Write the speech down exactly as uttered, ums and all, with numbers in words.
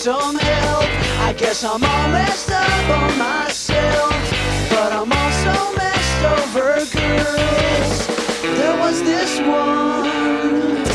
some help. I guess I'm all messed up on myself, but I'm also messed over girls. There was this one